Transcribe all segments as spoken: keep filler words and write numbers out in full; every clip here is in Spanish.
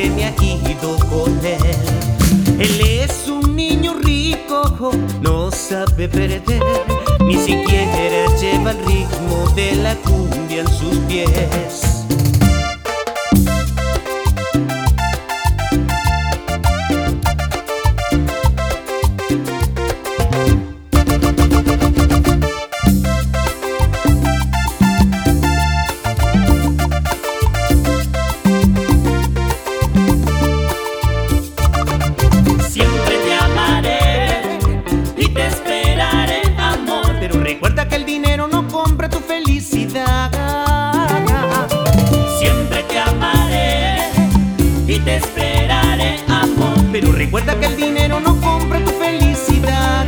se me ha ido con él. Él es un niño rico, no sabe perder, ni siquiera lleva el ritmo de la cumbia en sus pies. Recuerda que el dinero no compra tu felicidad. Siempre te amaré y te esperaré, amor. Pero recuerda que el dinero no compra tu felicidad.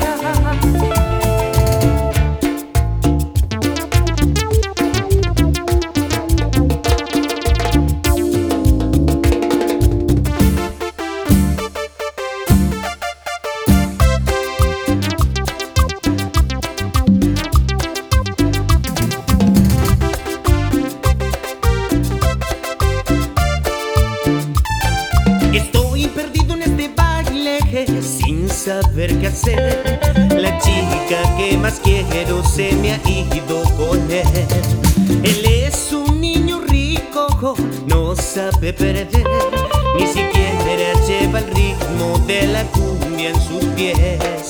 Estoy perdido en este baile sin saber qué hacer. La chica que más quiero se me ha ido con él. Él es un niño rico, no sabe perder, ni siquiera lleva el ritmo de la cumbia en sus pies.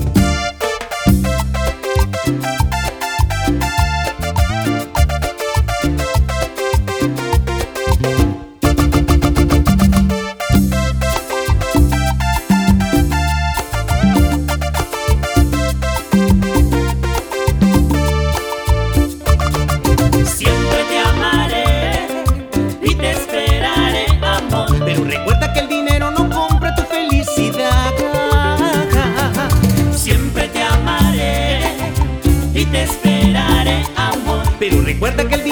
Pero recuerda que el dinero no compra tu felicidad. Siempre te amaré y te esperaré, amor. Pero recuerda que el